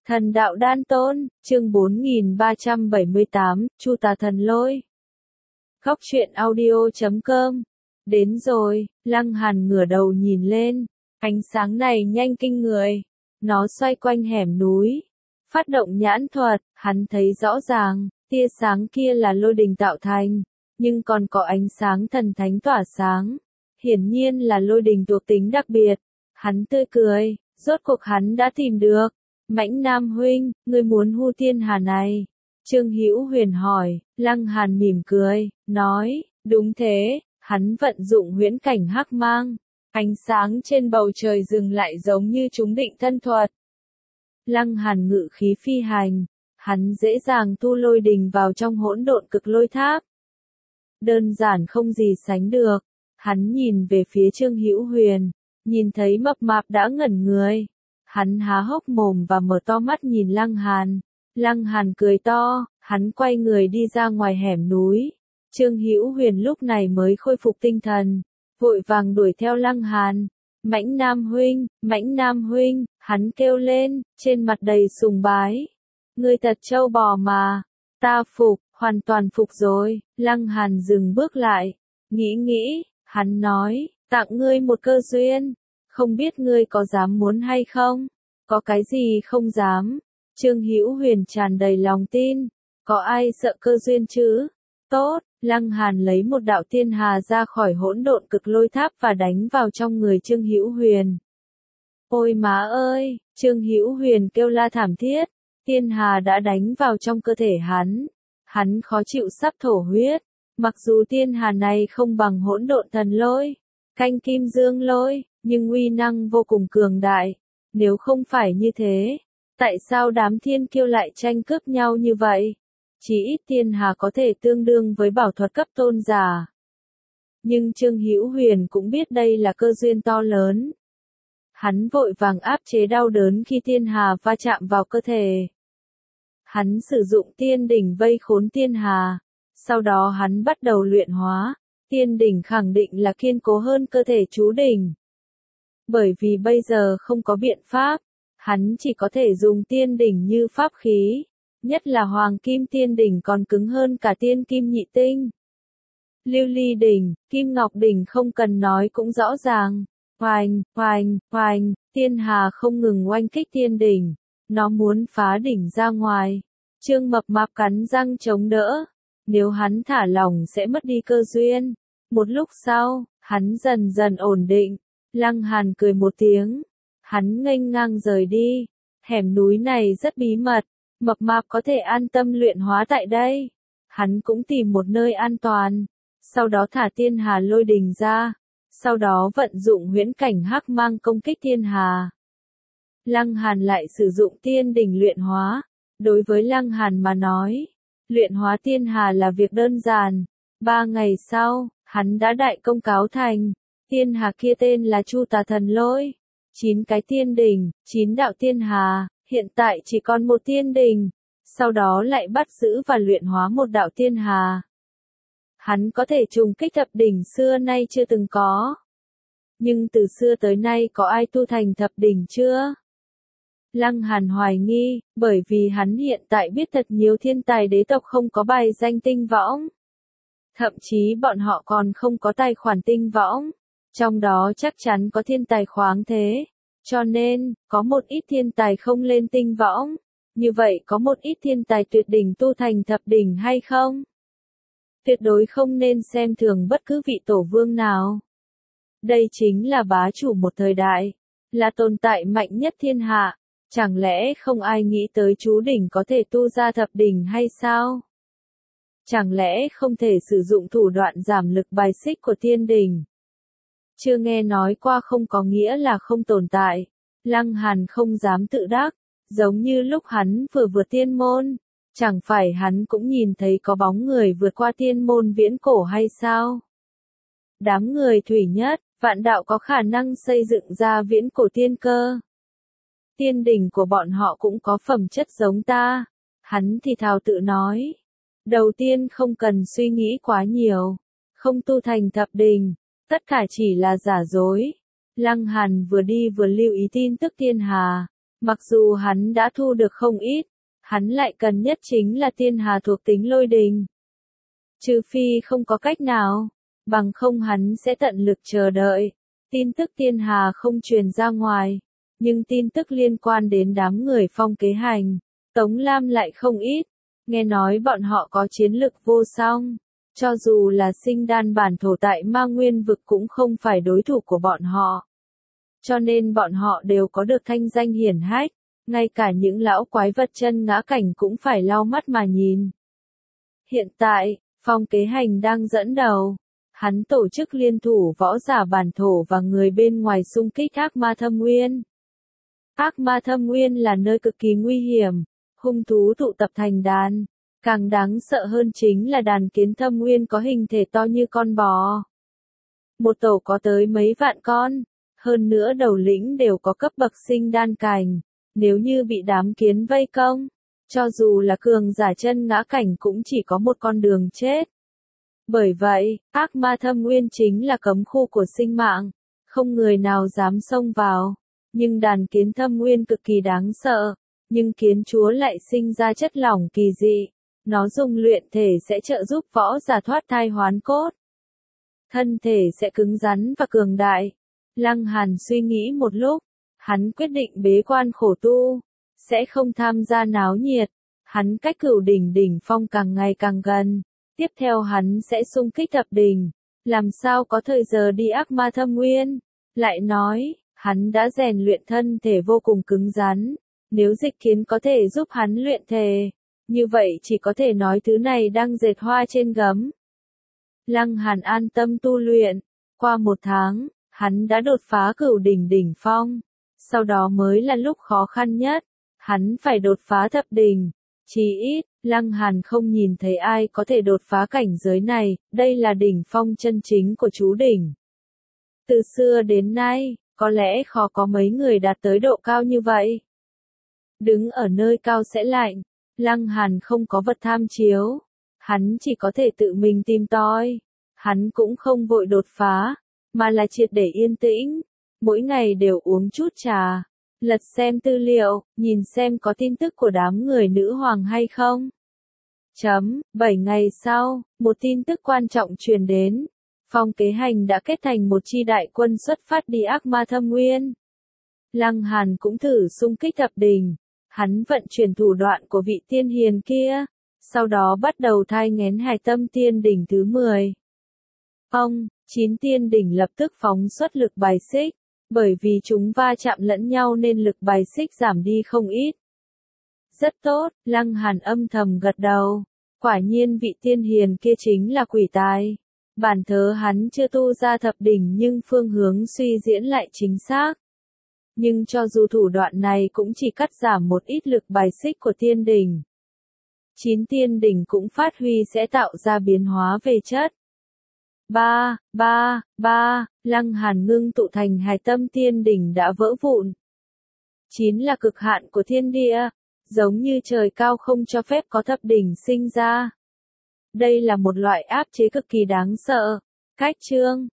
Thần đạo đan tôn, chương 4378, Chu tà thần lôi. Góc truyện audio.com. Đến rồi, Lăng Hàn ngửa đầu nhìn lên, ánh sáng này nhanh kinh người. Nó xoay quanh hẻm núi, phát động nhãn thuật, hắn thấy rõ ràng, tia sáng kia là lôi đình tạo thành, nhưng còn có ánh sáng thần thánh tỏa sáng. Hiển nhiên là lôi đình thuộc tính đặc biệt. Hắn tươi cười, rốt cuộc hắn đã tìm được. Mãnh Nam huynh, ngươi muốn hưu tiên hà này? Trương Hữu Huyền hỏi. Lăng Hàn mỉm cười, nói, đúng thế. Hắn vận dụng huyễn cảnh hắc mang, ánh sáng trên bầu trời dừng lại giống như chúng định thân thuật. Lăng Hàn ngự khí phi hành, hắn dễ dàng thu lôi đình vào trong hỗn độn cực lôi tháp. Đơn giản không gì sánh được. Hắn nhìn về phía Trương Hữu Huyền, nhìn thấy mập mạp đã ngẩn người. Hắn há hốc mồm và mở to mắt nhìn Lăng Hàn. Lăng Hàn cười to, hắn quay người đi ra ngoài hẻm núi. Trương Hữu Huyền lúc này mới khôi phục tinh thần, vội vàng đuổi theo Lăng Hàn. Mãnh Nam huynh, hắn kêu lên, trên mặt đầy sùng bái. Ngươi thật trâu bò mà, ta phục, hoàn toàn phục rồi. Lăng Hàn dừng bước lại, nghĩ, hắn nói, tặng ngươi một cơ duyên. Không biết ngươi có dám muốn hay không? Có cái gì không dám? Trương Hữu Huyền tràn đầy lòng tin. Có ai sợ cơ duyên chứ? Tốt, Lăng Hàn lấy một đạo tiên hà ra khỏi hỗn độn cực lôi tháp và đánh vào trong người Trương Hữu Huyền. Ôi má ơi! Trương Hữu Huyền kêu la thảm thiết. Tiên hà đã đánh vào trong cơ thể hắn. Hắn khó chịu sắp thổ huyết. Mặc dù tiên hà này không bằng hỗn độn thần lôi, canh kim dương lôi, nhưng uy năng vô cùng cường đại. Nếu không phải như thế, tại sao đám thiên kiêu lại tranh cướp nhau như vậy? Chỉ ít tiên hà có thể tương đương với bảo thuật cấp tôn giả. Nhưng Trương Hữu Huyền cũng biết đây là cơ duyên to lớn. Hắn vội vàng áp chế đau đớn khi tiên hà va chạm vào cơ thể. Hắn sử dụng tiên đỉnh vây khốn tiên hà. Sau đó hắn bắt đầu luyện hóa. Tiên đỉnh khẳng định là kiên cố hơn cơ thể chú đỉnh. Bởi vì bây giờ không có biện pháp, hắn chỉ có thể dùng tiên đỉnh như pháp khí. Nhất là hoàng kim tiên đỉnh còn cứng hơn cả tiên kim nhị tinh. Lưu ly đỉnh, kim ngọc đỉnh không cần nói cũng rõ ràng. Oanh, tiên hà không ngừng oanh kích tiên đỉnh. Nó muốn phá đỉnh ra ngoài. Trương Mập Mạp cắn răng chống đỡ. Nếu hắn thả lỏng sẽ mất đi cơ duyên. Một lúc sau, hắn dần dần ổn định. Lăng Hàn cười một tiếng. Hắn nghênh ngang rời đi. Hẻm núi này rất bí mật. Mập Mạp có thể an tâm luyện hóa tại đây. Hắn cũng tìm một nơi an toàn. Sau đó thả tiên hà lôi đình ra. Sau đó vận dụng huyễn cảnh hắc mang công kích tiên hà. Lăng Hàn lại sử dụng tiên đỉnh luyện hóa. Đối với Lăng Hàn mà nói, luyện hóa tiên hà là việc đơn giản. 3 ngày sau, hắn đã đại công cáo thành. Tiên hà kia tên là Chu tà thần lôi. 9 cái tiên đỉnh, 9 đạo tiên hà, hiện tại chỉ còn một tiên đỉnh. Sau đó lại bắt giữ và luyện hóa một đạo tiên hà. Hắn có thể trùng kích thập đỉnh xưa nay chưa từng có. Nhưng từ xưa tới nay có ai tu thành thập đỉnh chưa? Lăng Hàn hoài nghi, bởi vì hắn hiện tại biết thật nhiều thiên tài đế tộc không có bài danh tinh võng. Thậm chí bọn họ còn không có tài khoản tinh võng. Trong đó chắc chắn có thiên tài khoáng thế. Cho nên, có một ít thiên tài không lên tinh võng. Như vậy có một ít thiên tài tuyệt đỉnh tu thành thập đỉnh hay không? Tuyệt đối không nên xem thường bất cứ vị tổ vương nào. Đây chính là bá chủ một thời đại. Là tồn tại mạnh nhất thiên hạ. Chẳng lẽ không ai nghĩ tới chú đỉnh có thể tu ra thập đỉnh hay sao? Chẳng lẽ không thể sử dụng thủ đoạn giảm lực bài xích của tiên đỉnh? Chưa nghe nói qua không có nghĩa là không tồn tại. Lăng Hàn không dám tự đắc, giống như lúc hắn vừa vượt tiên môn. Chẳng phải hắn cũng nhìn thấy có bóng người vượt qua tiên môn viễn cổ hay sao? Đám người thủy nhất, vạn đạo có khả năng xây dựng ra viễn cổ tiên cơ. Tiên đỉnh của bọn họ cũng có phẩm chất giống ta. Hắn thì thào tự nói. Đầu tiên không cần suy nghĩ quá nhiều. Không tu thành thập đỉnh. Tất cả chỉ là giả dối. Lăng Hàn vừa đi vừa lưu ý tin tức tiên hà. Mặc dù hắn đã thu được không ít, hắn lại cần nhất chính là tiên hà thuộc tính lôi đình. Trừ phi không có cách nào, bằng không hắn sẽ tận lực chờ đợi. Tin tức tiên hà không truyền ra ngoài, nhưng tin tức liên quan đến đám người Phong Kế Hành, Tống Lam lại không ít. Nghe nói bọn họ có chiến lực vô song, cho dù là sinh đan bản thổ tại Ma Nguyên vực cũng không phải đối thủ của bọn họ. Cho nên bọn họ đều có được thanh danh hiển hách, ngay cả những lão quái vật chân ngã cảnh cũng phải lau mắt mà nhìn. Hiện tại, Phong Kế Hành đang dẫn đầu. Hắn tổ chức liên thủ võ giả bản thổ và người bên ngoài xung kích Ác Ma Thâm Nguyên. Ác Ma Thâm Nguyên là nơi cực kỳ nguy hiểm, hung thú tụ tập thành đàn. Càng đáng sợ hơn chính là đàn kiến thâm nguyên có hình thể to như con bò. Một tổ có tới mấy vạn con, hơn nữa đầu lĩnh đều có cấp bậc sinh đan cảnh. Nếu như bị đám kiến vây công, cho dù là cường giả chân ngã cảnh cũng chỉ có một con đường chết. Bởi vậy, Ác Ma Thâm Nguyên chính là cấm khu của sinh mạng, không người nào dám xông vào. Nhưng đàn kiến thâm nguyên cực kỳ đáng sợ, nhưng kiến chúa lại sinh ra chất lỏng kỳ dị. Nó dùng luyện thể sẽ trợ giúp võ giả thoát thai hoán cốt. Thân thể sẽ cứng rắn và cường đại. Lăng Hàn suy nghĩ một lúc, hắn quyết định bế quan khổ tu, sẽ không tham gia náo nhiệt. Hắn cách Cửu Đỉnh đỉnh phong càng ngày càng gần. Tiếp theo hắn sẽ xung kích Thập Đỉnh, làm sao có thời giờ đi Ác Ma Thâm Nguyên. Lại nói, hắn đã rèn luyện thân thể vô cùng cứng rắn, nếu Dịch Kiến có thể giúp hắn luyện thể, như vậy chỉ có thể nói thứ này đang dệt hoa trên gấm. Lăng Hàn an tâm tu luyện, qua 1 tháng, hắn đã đột phá Cửu Đỉnh đỉnh phong, sau đó mới là lúc khó khăn nhất, hắn phải đột phá Thập Đỉnh. Chỉ ít, Lăng Hàn không nhìn thấy ai có thể đột phá cảnh giới này, đây là đỉnh phong chân chính của chú đỉnh. Từ xưa đến nay, có lẽ khó có mấy người đạt tới độ cao như vậy. Đứng ở nơi cao sẽ lạnh, Lăng Hàn không có vật tham chiếu, hắn chỉ có thể tự mình tìm tòi. Hắn cũng không vội đột phá, mà là triệt để yên tĩnh, mỗi ngày đều uống chút trà. Lật xem tư liệu, nhìn xem có tin tức của đám người nữ hoàng hay không. 7 ngày sau, một tin tức quan trọng truyền đến. Phong Kế Hành đã kết thành một chi đại quân xuất phát đi Ác Ma Thâm Nguyên. Lăng Hàn cũng thử xung kích Thập Đỉnh. Hắn vận chuyển thủ đoạn của vị tiên hiền kia, sau đó bắt đầu thai nghén hài tâm tiên đỉnh thứ 10. 9 tiên đỉnh lập tức phóng xuất lực bài xích. Bởi vì chúng va chạm lẫn nhau nên lực bài xích giảm đi không ít. Rất tốt, Lăng Hàn âm thầm gật đầu. Quả nhiên vị tiên hiền kia chính là quỷ tài. Bản thớ hắn chưa tu ra Thập Đỉnh nhưng phương hướng suy diễn lại chính xác. Nhưng cho dù thủ đoạn này cũng chỉ cắt giảm một ít lực bài xích của tiên đỉnh. 9 tiên đỉnh cũng phát huy sẽ tạo ra biến hóa về chất. Lăng Hàn ngưng tụ thành hài tâm tiên đỉnh đã vỡ vụn. 9 là cực hạn của thiên địa, giống như trời cao không cho phép có thập đỉnh sinh ra. Đây là một loại áp chế cực kỳ đáng sợ. Cách chương